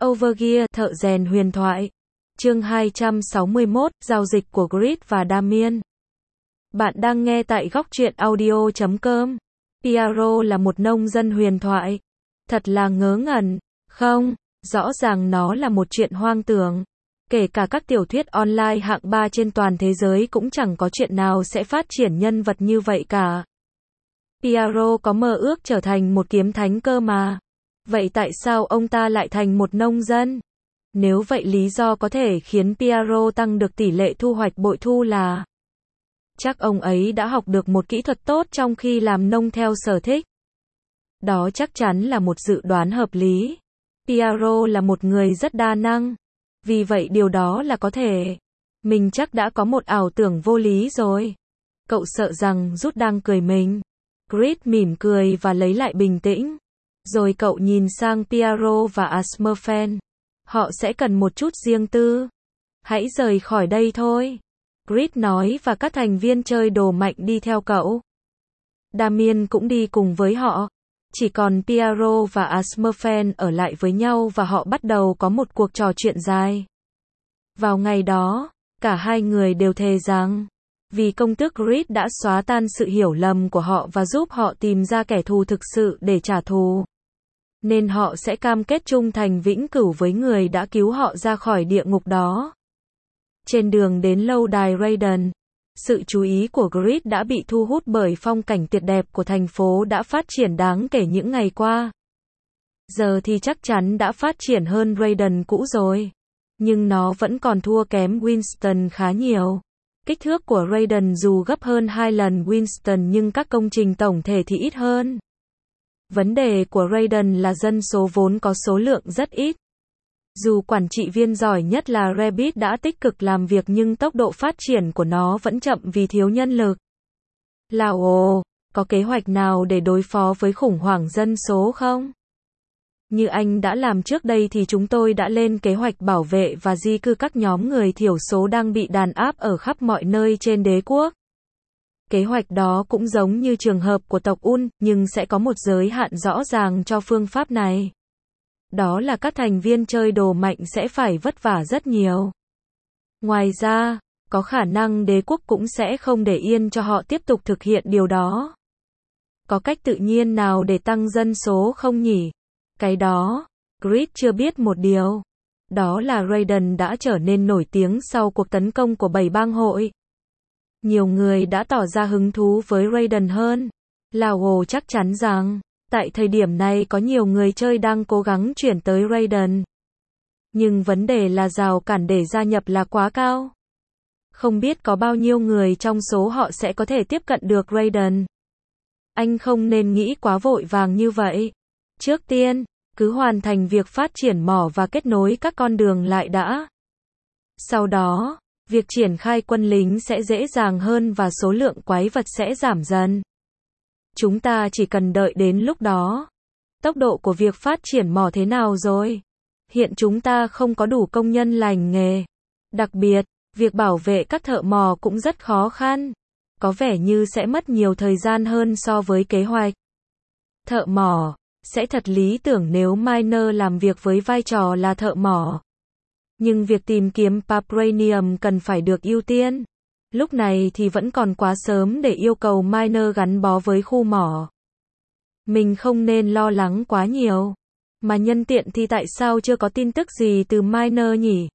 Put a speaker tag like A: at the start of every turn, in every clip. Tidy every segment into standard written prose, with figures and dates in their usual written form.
A: Overgear, thợ rèn huyền thoại. Chương 261, giao dịch của Grid và Damien. Bạn đang nghe tại góc truyện audio.com. Piero là một nông dân huyền thoại. Thật là ngớ ngẩn, không? Rõ ràng nó là một chuyện hoang tưởng. Kể cả các tiểu thuyết online hạng 3 trên toàn thế giới cũng chẳng có chuyện nào sẽ phát triển nhân vật như vậy cả. Piero có mơ ước trở thành một kiếm thánh cơ mà. Vậy tại sao ông ta lại thành một nông dân? Nếu vậy lý do có thể khiến Piero tăng được tỷ lệ thu hoạch bội thu là chắc ông ấy đã học được một kỹ thuật tốt trong khi làm nông theo sở thích. Đó chắc chắn là một dự đoán hợp lý. Piero là một người rất đa năng. Vì vậy điều đó là có thể. Mình chắc đã có một ảo tưởng vô lý rồi. Cậu sợ rằng Rút đang cười mình. Grid mỉm cười và lấy lại bình tĩnh. Rồi cậu nhìn sang Piero và Asmerfen. Họ sẽ cần một chút riêng tư. Hãy rời khỏi đây thôi. Grid nói và các thành viên chơi đồ mạnh đi theo cậu. Damien cũng đi cùng với họ. Chỉ còn Piero và Asmerfen ở lại với nhau và họ bắt đầu có một cuộc trò chuyện dài. Vào ngày đó, cả hai người đều thề rằng, vì công tước Grid đã xóa tan sự hiểu lầm của họ và giúp họ tìm ra kẻ thù thực sự để trả thù, nên họ sẽ cam kết trung thành vĩnh cửu với người đã cứu họ ra khỏi địa ngục đó. Trên đường đến lâu đài Raiden, sự chú ý của Grid đã bị thu hút bởi phong cảnh tuyệt đẹp của thành phố đã phát triển đáng kể những ngày qua. Giờ thì chắc chắn đã phát triển hơn Raiden cũ rồi. Nhưng nó vẫn còn thua kém Winston khá nhiều. Kích thước của Raiden dù gấp hơn 2 lần Winston nhưng các công trình tổng thể thì ít hơn. Vấn đề của Raiden là dân số vốn có số lượng rất ít. Dù quản trị viên giỏi nhất là Rabbit đã tích cực làm việc nhưng tốc độ phát triển của nó vẫn chậm vì thiếu nhân lực. Ồ, có kế hoạch nào để đối phó với khủng hoảng dân số không? Như anh đã làm trước đây thì chúng tôi đã lên kế hoạch bảo vệ và di cư các nhóm người thiểu số đang bị đàn áp ở khắp mọi nơi trên đế quốc. Kế hoạch đó cũng giống như trường hợp của tộc Un, nhưng sẽ có một giới hạn rõ ràng cho phương pháp này. Đó là các thành viên chơi đồ mạnh sẽ phải vất vả rất nhiều. Ngoài ra, có khả năng đế quốc cũng sẽ không để yên cho họ tiếp tục thực hiện điều đó. Có cách tự nhiên nào để tăng dân số không nhỉ? Cái đó, Grid chưa biết một điều. Đó là Raiden đã trở nên nổi tiếng sau cuộc tấn công của 7 bang hội. Nhiều người đã tỏ ra hứng thú với Raiden hơn. Ồ, chắc chắn rằng, tại thời điểm này có nhiều người chơi đang cố gắng chuyển tới Raiden. Nhưng vấn đề là rào cản để gia nhập là quá cao. Không biết có bao nhiêu người trong số họ sẽ có thể tiếp cận được Raiden. Anh không nên nghĩ quá vội vàng như vậy. Trước tiên, cứ hoàn thành việc phát triển mỏ và kết nối các con đường lại đã. Sau đó, việc triển khai quân lính sẽ dễ dàng hơn và số lượng quái vật sẽ giảm dần. Chúng ta chỉ cần đợi đến lúc đó. Tốc độ của việc phát triển mỏ thế nào rồi? Hiện chúng ta không có đủ công nhân lành nghề. Đặc biệt, việc bảo vệ các thợ mỏ cũng rất khó khăn. Có vẻ như sẽ mất nhiều thời gian hơn so với kế hoạch. Thợ mỏ sẽ thật lý tưởng nếu miner làm việc với vai trò là thợ mỏ. Nhưng việc tìm kiếm Vibranium cần phải được ưu tiên. Lúc này thì vẫn còn quá sớm để yêu cầu miner gắn bó với khu mỏ. Mình không nên lo lắng quá nhiều. Mà nhân tiện thì tại sao chưa có tin tức gì từ miner nhỉ?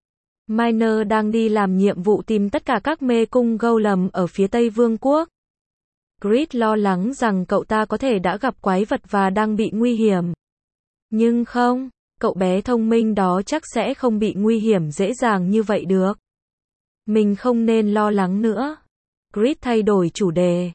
A: Miner đang đi làm nhiệm vụ tìm tất cả các mê cung golem ở phía Tây Vương quốc. Grid lo lắng rằng cậu ta có thể đã gặp quái vật và đang bị nguy hiểm. Nhưng không, cậu bé thông minh đó chắc sẽ không bị nguy hiểm dễ dàng như vậy được. Mình không nên lo lắng nữa. Grid thay đổi chủ đề.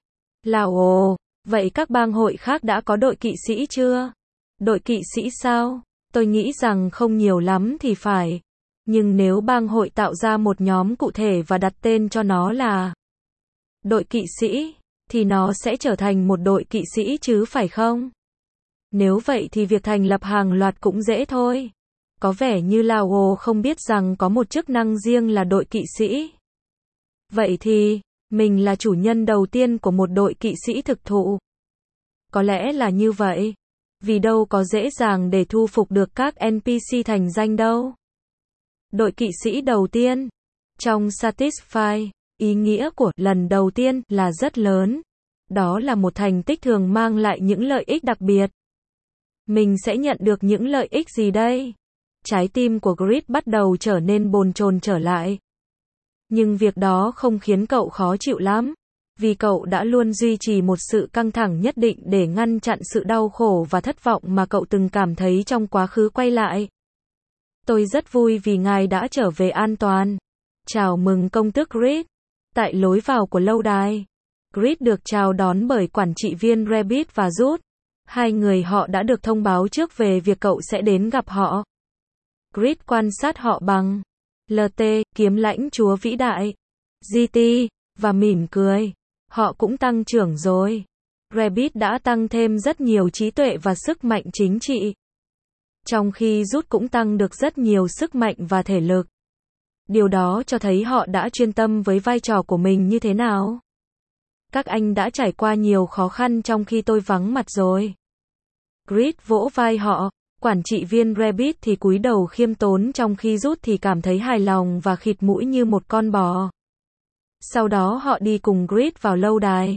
A: Ồ, vậy các bang hội khác đã có đội kỵ sĩ chưa? Đội kỵ sĩ sao? Tôi nghĩ rằng không nhiều lắm thì phải. Nhưng nếu bang hội tạo ra một nhóm cụ thể và đặt tên cho nó là đội kỵ sĩ, thì nó sẽ trở thành một đội kỵ sĩ chứ phải không? Nếu vậy thì việc thành lập hàng loạt cũng dễ thôi. Có vẻ như Ồ không biết rằng có một chức năng riêng là đội kỵ sĩ. Vậy thì, mình là chủ nhân đầu tiên của một đội kỵ sĩ thực thụ. Có lẽ là như vậy. Vì đâu có dễ dàng để thu phục được các NPC thành danh đâu. Đội kỵ sĩ đầu tiên. Trong Satisfy, ý nghĩa của lần đầu tiên là rất lớn. Đó là một thành tích thường mang lại những lợi ích đặc biệt. Mình sẽ nhận được những lợi ích gì đây? Trái tim của Grit bắt đầu trở nên bồn chồn trở lại. Nhưng việc đó không khiến cậu khó chịu lắm. Vì cậu đã luôn duy trì một sự căng thẳng nhất định để ngăn chặn sự đau khổ và thất vọng mà cậu từng cảm thấy trong quá khứ quay lại. Tôi rất vui vì ngài đã trở về an toàn. Chào mừng công tước Grit. Tại lối vào của lâu đài, Grit được chào đón bởi quản trị viên Rabbit và Rút. Hai người họ đã được thông báo trước về việc cậu sẽ đến gặp họ. Grit quan sát họ bằng LT, kiếm lãnh chúa vĩ đại, GT, và mỉm cười. Họ cũng tăng trưởng rồi. Rabbit đã tăng thêm rất nhiều trí tuệ và sức mạnh chính trị. Trong khi Rút cũng tăng được rất nhiều sức mạnh và thể lực. Điều đó cho thấy họ đã chuyên tâm với vai trò của mình như thế nào. Các anh đã trải qua nhiều khó khăn trong khi tôi vắng mặt rồi. Grit vỗ vai họ. Quản trị viên Rabbit thì cúi đầu khiêm tốn trong khi Rút thì cảm thấy hài lòng và khịt mũi như một con bò. Sau đó họ đi cùng Grit vào lâu đài.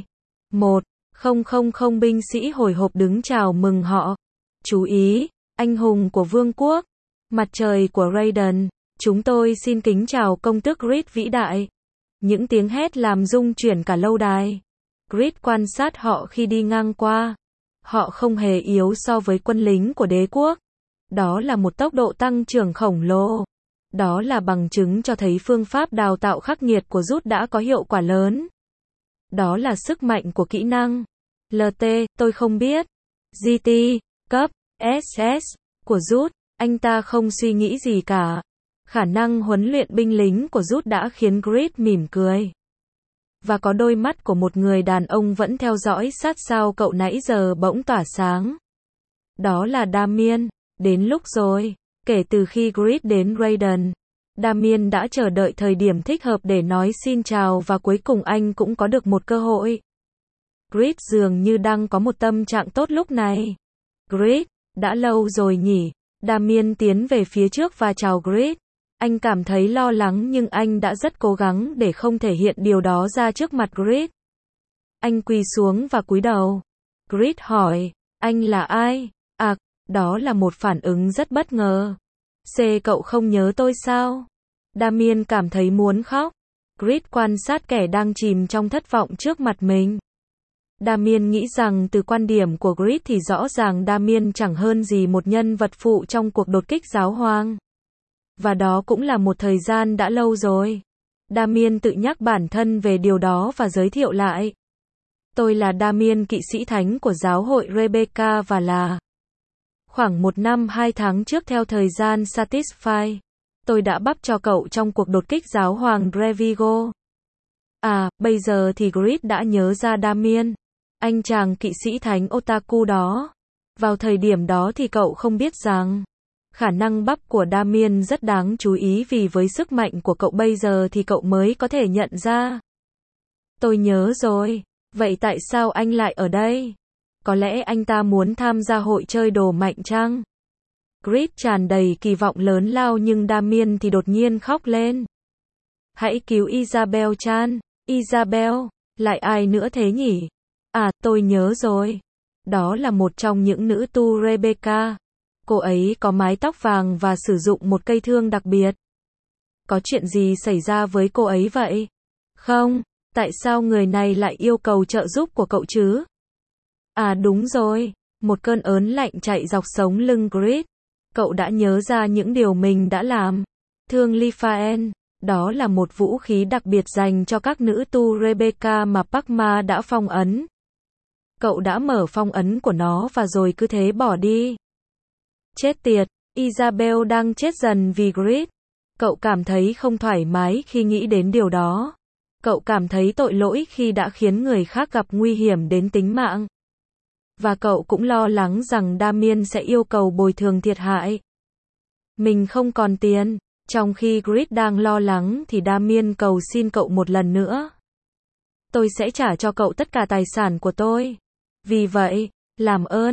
A: 1000 binh sĩ hồi hộp đứng chào mừng họ. Chú ý, anh hùng của vương quốc, mặt trời của Raiden, chúng tôi xin kính chào công tước Grit vĩ đại. Những tiếng hét làm rung chuyển cả lâu đài. Grit quan sát họ khi đi ngang qua. Họ không hề yếu so với quân lính của đế quốc. Đó là một tốc độ tăng trưởng khổng lồ. Đó là bằng chứng cho thấy phương pháp đào tạo khắc nghiệt của Rút đã có hiệu quả lớn. Đó là sức mạnh của kỹ năng. LT, tôi không biết. GT, cấp, SS, của Rút, anh ta không suy nghĩ gì cả. Khả năng huấn luyện binh lính của Rút đã khiến Grit mỉm cười. Và có đôi mắt của một người đàn ông vẫn theo dõi sát sao cậu nãy giờ bỗng tỏa sáng. Đó là Damien. Đến lúc rồi. Kể từ khi Grit đến Raiden, Damien đã chờ đợi thời điểm thích hợp để nói xin chào và cuối cùng anh cũng có được một cơ hội. Grit dường như đang có một tâm trạng tốt lúc này. Grit, đã lâu rồi nhỉ? Damien tiến về phía trước và chào Grit. Anh cảm thấy lo lắng nhưng anh đã rất cố gắng để không thể hiện điều đó ra trước mặt Grit. Anh quỳ xuống và cúi đầu. Grit hỏi, anh là ai? À, đó là một phản ứng rất bất ngờ. Cậu không nhớ tôi sao? Damien cảm thấy muốn khóc. Grit quan sát kẻ đang chìm trong thất vọng trước mặt mình. Damien nghĩ rằng từ quan điểm của Grit thì rõ ràng Damien chẳng hơn gì một nhân vật phụ trong cuộc đột kích giáo hoàng. Và đó cũng là một thời gian đã lâu rồi. Damien tự nhắc bản thân về điều đó và giới thiệu lại. Tôi là Damien, kỵ sĩ thánh của giáo hội Rebecca và là khoảng 1 năm 2 tháng trước theo thời gian Satisfy. Tôi đã bắp cho cậu trong cuộc đột kích giáo hoàng Drevigo. À, bây giờ thì Grit đã nhớ ra Damien. Anh chàng kỵ sĩ thánh otaku đó. Vào thời điểm đó thì cậu không biết rằng khả năng bắp của Damien rất đáng chú ý vì với sức mạnh của cậu bây giờ thì cậu mới có thể nhận ra. Tôi nhớ rồi. Vậy tại sao anh lại ở đây? Có lẽ anh ta muốn tham gia hội chơi đồ mạnh chăng? Grit tràn đầy kỳ vọng lớn lao nhưng Damien thì đột nhiên khóc lên. Hãy cứu Isabel chan. Isabel, lại ai nữa thế nhỉ? À, tôi nhớ rồi. Đó là một trong những nữ tu Rebecca. Cô ấy có mái tóc vàng và sử dụng một cây thương đặc biệt. Có chuyện gì xảy ra với cô ấy vậy? Không, tại sao người này lại yêu cầu trợ giúp của cậu chứ? À đúng rồi, một cơn ớn lạnh chạy dọc sống lưng Grit. Cậu đã nhớ ra những điều mình đã làm. Thương Lifaen, đó là một vũ khí đặc biệt dành cho các nữ tu Rebecca mà Pakma đã phong ấn. Cậu đã mở phong ấn của nó và rồi cứ thế bỏ đi. Chết tiệt, Isabel đang chết dần vì Grit. Cậu cảm thấy không thoải mái khi nghĩ đến điều đó. Cậu cảm thấy tội lỗi khi đã khiến người khác gặp nguy hiểm đến tính mạng. Và cậu cũng lo lắng rằng Damien sẽ yêu cầu bồi thường thiệt hại. Mình không còn tiền. Trong khi Grit đang lo lắng thì Damien cầu xin cậu một lần nữa. Tôi sẽ trả cho cậu tất cả tài sản của tôi. Vì vậy, làm ơn,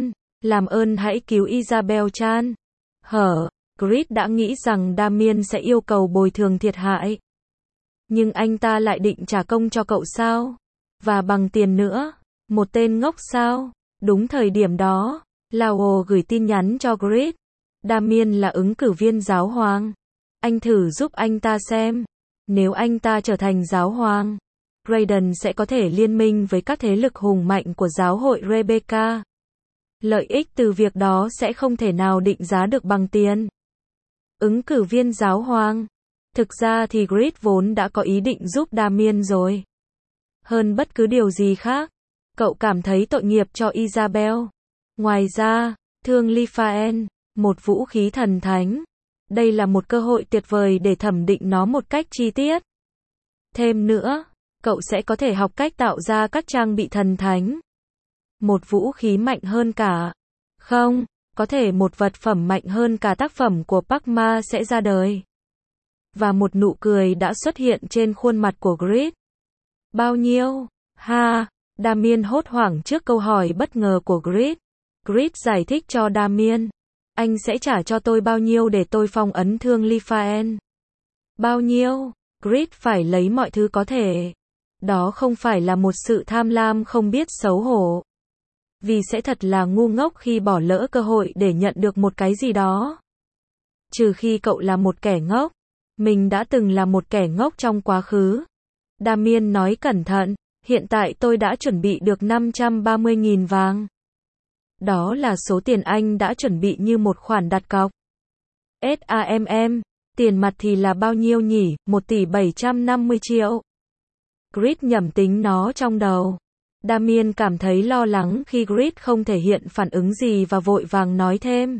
A: Làm ơn hãy cứu Isabel Chan. Grit đã nghĩ rằng Damien sẽ yêu cầu bồi thường thiệt hại. Nhưng anh ta lại định trả công cho cậu sao? Và bằng tiền nữa. Một tên ngốc sao? Đúng thời điểm đó, Lao gửi tin nhắn cho Grit. Damien là ứng cử viên giáo hoàng. Anh thử giúp anh ta xem. Nếu anh ta trở thành giáo hoàng, Brayden sẽ có thể liên minh với các thế lực hùng mạnh của giáo hội Rebecca. Lợi ích từ việc đó sẽ không thể nào định giá được bằng tiền. Ứng cử viên giáo hoàng. Thực ra thì Grit vốn đã có ý định giúp Damien rồi. Hơn bất cứ điều gì khác, cậu cảm thấy tội nghiệp cho Isabel. Ngoài ra, thương Lifaen, một vũ khí thần thánh. Đây là một cơ hội tuyệt vời để thẩm định nó một cách chi tiết. Thêm nữa, cậu sẽ có thể học cách tạo ra các trang bị thần thánh. Một vũ khí mạnh hơn cả. Không, có thể một vật phẩm mạnh hơn cả tác phẩm của Parkma sẽ ra đời. Và một nụ cười đã xuất hiện trên khuôn mặt của Grit. Bao nhiêu? Damien hốt hoảng trước câu hỏi bất ngờ của Grit. Grit giải thích cho Damien. Anh sẽ trả cho tôi bao nhiêu để tôi phong ấn thương Lifaen? Bao nhiêu? Grit phải lấy mọi thứ có thể. Đó không phải là một sự tham lam không biết xấu hổ. Vì sẽ thật là ngu ngốc khi bỏ lỡ cơ hội để nhận được một cái gì đó. Trừ khi cậu là một kẻ ngốc. Mình đã từng là một kẻ ngốc trong quá khứ. Damien nói cẩn thận. Hiện tại tôi đã chuẩn bị được 530.000 vàng. Đó là số tiền anh đã chuẩn bị như một khoản đặt cọc. Tiền mặt thì là bao nhiêu nhỉ? 1 tỷ 750 triệu. Grit nhẩm tính nó trong đầu. Damien cảm thấy lo lắng khi Grit không thể hiện phản ứng gì và vội vàng nói thêm.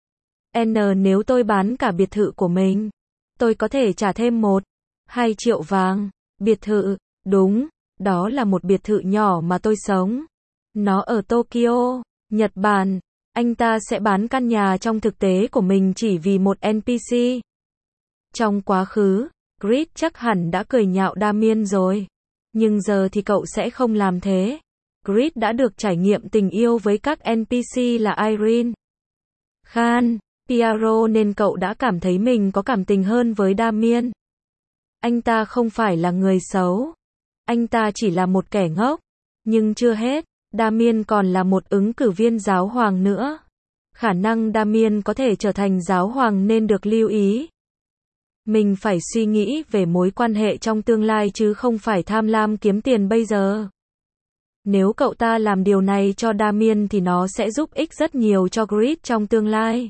A: Nếu tôi bán cả biệt thự của mình, tôi có thể trả thêm 1-2 triệu vàng. Biệt thự, đúng, đó là một biệt thự nhỏ mà tôi sống. Nó ở Tokyo, Nhật Bản. Anh ta sẽ bán căn nhà trong thực tế của mình chỉ vì một NPC. Trong quá khứ, Grit chắc hẳn đã cười nhạo Damien rồi. Nhưng giờ thì cậu sẽ không làm thế. Grit đã được trải nghiệm tình yêu với các NPC là Irene, Khan, Piero nên cậu đã cảm thấy mình có cảm tình hơn với Damien. Anh ta không phải là người xấu. Anh ta chỉ là một kẻ ngốc. Nhưng chưa hết, Damien còn là một ứng cử viên giáo hoàng nữa. Khả năng Damien có thể trở thành giáo hoàng nên được lưu ý. Mình phải suy nghĩ về mối quan hệ trong tương lai chứ không phải tham lam kiếm tiền bây giờ. Nếu cậu ta làm điều này cho Damien thì nó sẽ giúp ích rất nhiều cho Grit trong tương lai.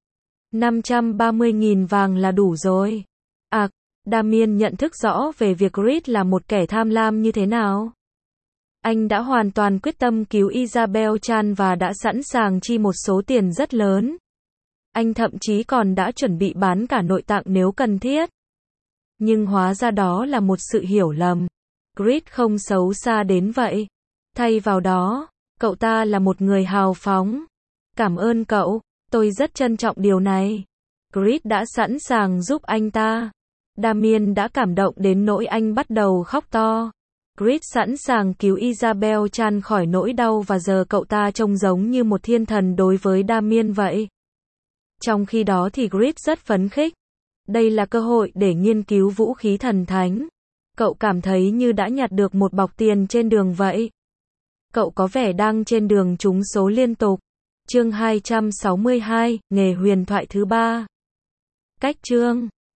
A: 530.000 vàng là đủ rồi. Damien nhận thức rõ về việc Grit là một kẻ tham lam như thế nào. Anh đã hoàn toàn quyết tâm cứu Isabel Chan và đã sẵn sàng chi một số tiền rất lớn. Anh thậm chí còn đã chuẩn bị bán cả nội tạng nếu cần thiết. Nhưng hóa ra đó là một sự hiểu lầm. Grit không xấu xa đến vậy. Thay vào đó, cậu ta là một người hào phóng. Cảm ơn cậu, tôi rất trân trọng điều này. Grit đã sẵn sàng giúp anh ta. Damien đã cảm động đến nỗi anh bắt đầu khóc to. Grit sẵn sàng cứu Isabel Chan khỏi nỗi đau và giờ cậu ta trông giống như một thiên thần đối với Damien vậy. Trong khi đó thì Grit rất phấn khích. Đây là cơ hội để nghiên cứu vũ khí thần thánh. Cậu cảm thấy như đã nhặt được một bọc tiền trên đường vậy. Cậu có vẻ đang trên đường trúng số liên tục. Chương 262, nghề huyền thoại thứ 3. Cách chương